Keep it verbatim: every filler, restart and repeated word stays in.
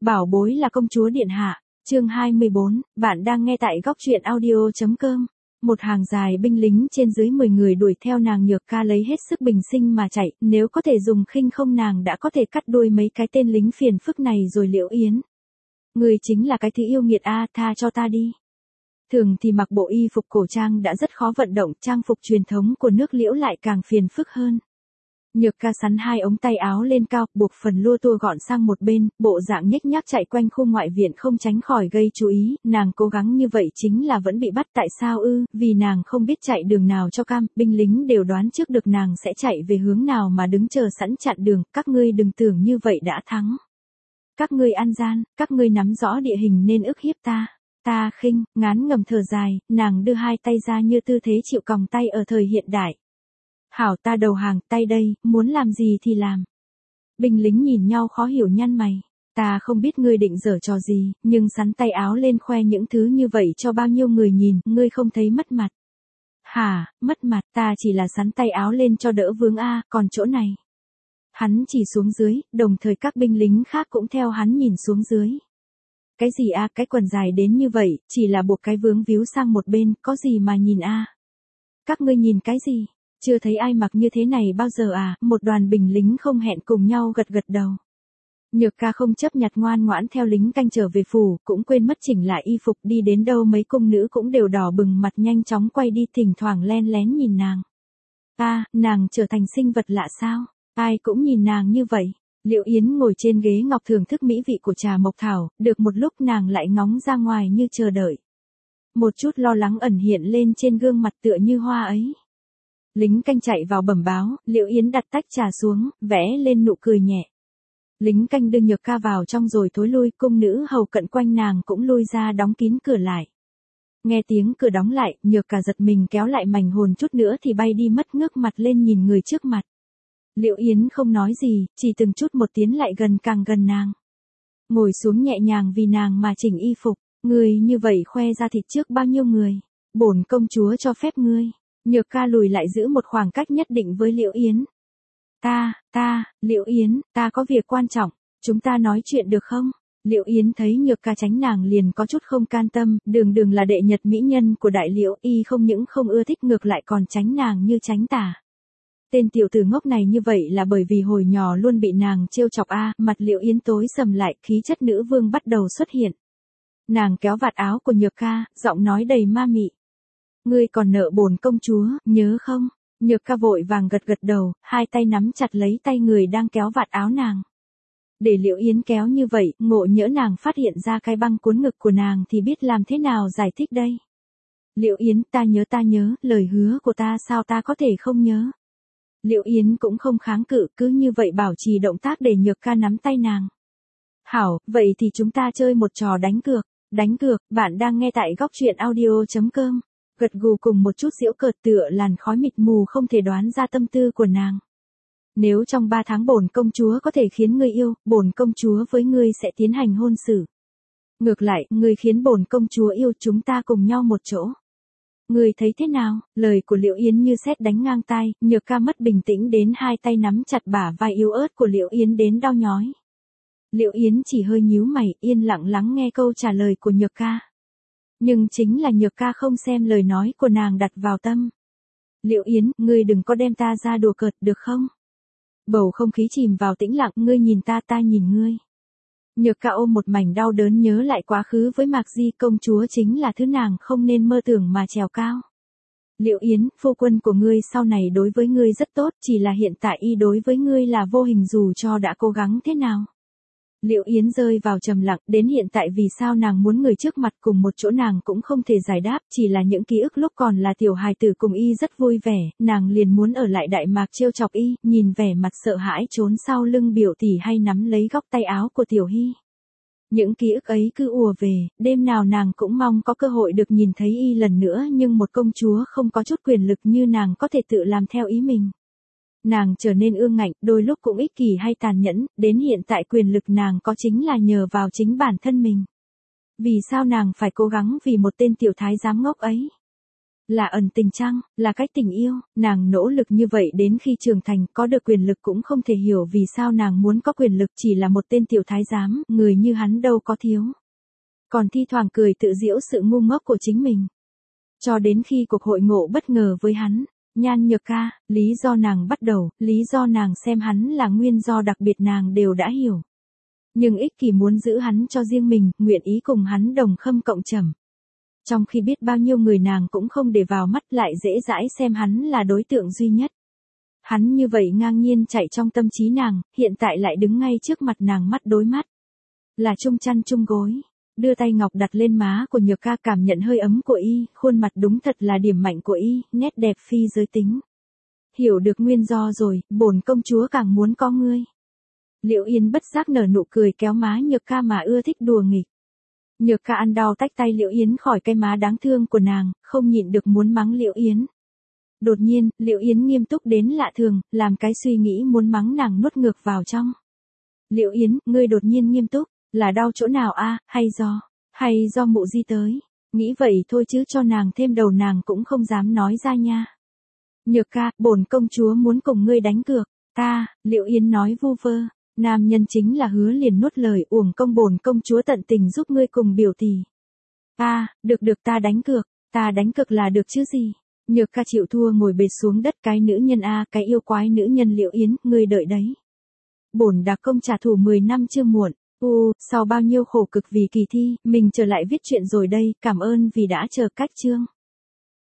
Bảo bối là công chúa điện hạ. Chương hai mươi bốn, bạn đang nghe tại góc truyện audio.com. Một hàng dài binh lính trên dưới mười người đuổi theo nàng Nhược Ca lấy hết sức bình sinh mà chạy, nếu có thể dùng khinh không nàng đã có thể cắt đuôi mấy cái tên lính phiền phức này rồi. Liễu Yến, người chính là cái thứ yêu nghiệt a, tha cho ta đi. Thường thì mặc bộ y phục cổ trang đã rất khó vận động, trang phục truyền thống của nước Liễu lại càng phiền phức hơn. Nhược Ca sắn hai ống tay áo lên cao, buộc phần lua tua gọn sang một bên, bộ dạng nhếch nhác chạy quanh khu ngoại viện không tránh khỏi gây chú ý, nàng cố gắng như vậy chính là vẫn bị bắt. Tại sao ư? Vì nàng không biết chạy đường nào cho cam, binh lính đều đoán trước được nàng sẽ chạy về hướng nào mà đứng chờ sẵn chặn đường. Các ngươi đừng tưởng như vậy đã thắng. Các ngươi ăn gian, các ngươi nắm rõ địa hình nên ức hiếp ta. Ta khinh, ngán ngầm thở dài, nàng đưa hai tay ra như tư thế chịu còng tay ở thời hiện đại. Hảo, ta đầu hàng, tay đây, muốn làm gì thì làm. Binh lính nhìn nhau khó hiểu nhăn mày. Ta không biết ngươi định giở trò gì, nhưng sắn tay áo lên khoe những thứ như vậy cho bao nhiêu người nhìn, ngươi không thấy mất mặt. Hả, mất mặt, ta chỉ là sắn tay áo lên cho đỡ vướng a, còn chỗ này. Hắn chỉ xuống dưới, đồng thời các binh lính khác cũng theo hắn nhìn xuống dưới. Cái gì a, cái quần dài đến như vậy, chỉ là buộc cái vướng víu sang một bên, có gì mà nhìn a. Các ngươi nhìn cái gì? Chưa thấy ai mặc như thế này bao giờ à? Một đoàn binh lính không hẹn cùng nhau gật gật đầu. Nhược Ca không chấp nhặt ngoan ngoãn theo lính canh trở về phủ, cũng quên mất chỉnh lại y phục, đi đến đâu mấy cung nữ cũng đều đỏ bừng mặt nhanh chóng quay đi, thỉnh thoảng len lén nhìn nàng. A, à, nàng trở thành sinh vật lạ sao? Ai cũng nhìn nàng như vậy. Liễu Yến ngồi trên ghế ngọc thưởng thức mỹ vị của trà mộc thảo, được một lúc nàng lại ngóng ra ngoài như chờ đợi. Một chút lo lắng ẩn hiện lên trên gương mặt tựa như hoa ấy. Lính canh chạy vào bẩm báo, Liễu Yến đặt tách trà xuống, vẽ lên nụ cười nhẹ. Lính canh đưa Nhược Ca vào trong rồi thối lui, cung nữ hầu cận quanh nàng cũng lui ra đóng kín cửa lại. Nghe tiếng cửa đóng lại, Nhược Ca giật mình kéo lại mảnh hồn chút nữa thì bay đi mất, ngước mặt lên nhìn người trước mặt. Liễu Yến không nói gì, chỉ từng chút một tiến lại gần, càng gần nàng. Ngồi xuống nhẹ nhàng vì nàng mà chỉnh y phục, người như vậy khoe ra thịt trước bao nhiêu người, bổn công chúa cho phép ngươi. Nhược Ca lùi lại giữ một khoảng cách nhất định với Liễu Yến. Ta, ta, Liễu Yến, ta có việc quan trọng, chúng ta nói chuyện được không? Liễu Yến thấy Nhược Ca tránh nàng liền có chút không can tâm, đường đường là đệ nhật mỹ nhân của đại Liễu, y không những không ưa thích ngược lại còn tránh nàng như tránh tà. Tên tiểu tử ngốc này như vậy là bởi vì hồi nhỏ luôn bị nàng trêu chọc a. À, mặt Liễu Yến tối sầm lại, khí chất nữ vương bắt đầu xuất hiện. Nàng kéo vạt áo của Nhược Ca, giọng nói đầy ma mị. Ngươi còn nợ bổn công chúa, nhớ không? Nhược Ca vội vàng gật gật đầu, hai tay nắm chặt lấy tay người đang kéo vạt áo nàng. Để Liễu Yến kéo như vậy, ngộ nhỡ nàng phát hiện ra cái băng cuốn ngực của nàng thì biết làm thế nào giải thích đây? Liễu Yến, ta nhớ ta nhớ, lời hứa của ta sao ta có thể không nhớ? Liễu Yến cũng không kháng cự, cứ như vậy bảo trì động tác để Nhược Ca nắm tay nàng. Hảo, vậy thì chúng ta chơi một trò đánh cược. Đánh cược, bạn đang nghe tại góc truyện audio.com. Gật gù cùng một chút giễu cợt tựa làn khói mịt mù không thể đoán ra tâm tư của nàng. Nếu trong ba tháng bổn công chúa có thể khiến ngươi yêu, bổn công chúa với ngươi sẽ tiến hành hôn sự. Ngược lại, ngươi khiến bổn công chúa yêu, chúng ta cùng nhau một chỗ. Ngươi thấy thế nào? Lời của Liễu Yến như sét đánh ngang tai, Nhược Ca mất bình tĩnh đến hai tay nắm chặt bả vai yếu ớt của Liễu Yến đến đau nhói. Liễu Yến chỉ hơi nhíu mày, yên lặng lắng nghe câu trả lời của Nhược Ca. Nhưng chính là Nhược Ca không xem lời nói của nàng đặt vào tâm. Liễu Yến, ngươi đừng có đem ta ra đùa cợt được không? Bầu không khí chìm vào tĩnh lặng, ngươi nhìn ta ta nhìn ngươi. Nhược Ca ôm một mảnh đau đớn nhớ lại quá khứ với Mạc Di, công chúa chính là thứ nàng không nên mơ tưởng mà trèo cao. Liễu Yến, phu quân của ngươi sau này đối với ngươi rất tốt, chỉ là hiện tại y đối với ngươi là vô hình dù cho đã cố gắng thế nào. Liễu Yến rơi vào trầm lặng, đến hiện tại vì sao nàng muốn người trước mặt cùng một chỗ nàng cũng không thể giải đáp, chỉ là những ký ức lúc còn là tiểu hài tử cùng y rất vui vẻ, nàng liền muốn ở lại Đại Mạc trêu chọc y, nhìn vẻ mặt sợ hãi trốn sau lưng biểu tỷ hay nắm lấy góc tay áo của Tiểu Hy. Những ký ức ấy cứ ùa về, đêm nào nàng cũng mong có cơ hội được nhìn thấy y lần nữa, nhưng một công chúa không có chút quyền lực như nàng có thể tự làm theo ý mình. Nàng trở nên ương ngạnh, đôi lúc cũng ích kỷ hay tàn nhẫn, đến hiện tại quyền lực nàng có chính là nhờ vào chính bản thân mình. Vì sao nàng phải cố gắng vì một tên tiểu thái giám ngốc ấy? Là ẩn tình chăng, là cách tình yêu, nàng nỗ lực như vậy đến khi trưởng thành, có được quyền lực cũng không thể hiểu vì sao nàng muốn có quyền lực, chỉ là một tên tiểu thái giám, người như hắn đâu có thiếu. Còn thi thoảng cười tự giễu sự ngu ngốc của chính mình. Cho đến khi cuộc hội ngộ bất ngờ với hắn, Nhan Nhược Ca, lý do nàng bắt đầu, lý do nàng xem hắn là nguyên do đặc biệt nàng đều đã hiểu. Nhưng ích kỷ muốn giữ hắn cho riêng mình, nguyện ý cùng hắn đồng khâm cộng trầm. Trong khi biết bao nhiêu người nàng cũng không để vào mắt, lại dễ dãi xem hắn là đối tượng duy nhất. Hắn như vậy ngang nhiên chạy trong tâm trí nàng, hiện tại lại đứng ngay trước mặt nàng mắt đối mắt. Là chung chăn chung gối, đưa tay ngọc đặt lên má của Nhược Ca, cảm nhận hơi ấm của y, khuôn mặt đúng thật là điểm mạnh của y, nét đẹp phi giới tính. Hiểu được nguyên do rồi, bổn công chúa càng muốn có ngươi. Liễu Yến bất giác nở nụ cười kéo má Nhược Ca mà ưa thích đùa nghịch. Nhược Ca ăn đau tách tay Liễu Yến khỏi cái má đáng thương của nàng, không nhịn được muốn mắng Liễu Yến. Đột nhiên, Liễu Yến nghiêm túc đến lạ thường, làm cái suy nghĩ muốn mắng nàng nuốt ngược vào trong. Liễu Yến, ngươi đột nhiên nghiêm túc, là đau chỗ nào a, hay do, hay do mụ di tới. Nghĩ vậy thôi chứ cho nàng thêm đầu nàng cũng không dám nói ra nha. Nhược Ca, bổn công chúa muốn cùng ngươi đánh cược. Ta, Liễu Yến nói vu vơ. Nam nhân chính là hứa liền nuốt lời, uổng công bổn công chúa tận tình giúp ngươi cùng biểu tỷ. Ta, được được ta đánh cược, ta đánh cược là được chứ gì. Nhược Ca chịu thua ngồi bệt xuống đất, cái nữ nhân a, cái yêu quái nữ nhân Liễu Yến, ngươi đợi đấy. Bổn đặc công trả thù mười năm chưa muộn. U, sau bao nhiêu khổ cực vì kỳ thi, mình trở lại viết chuyện rồi đây, cảm ơn vì đã chờ cách chương.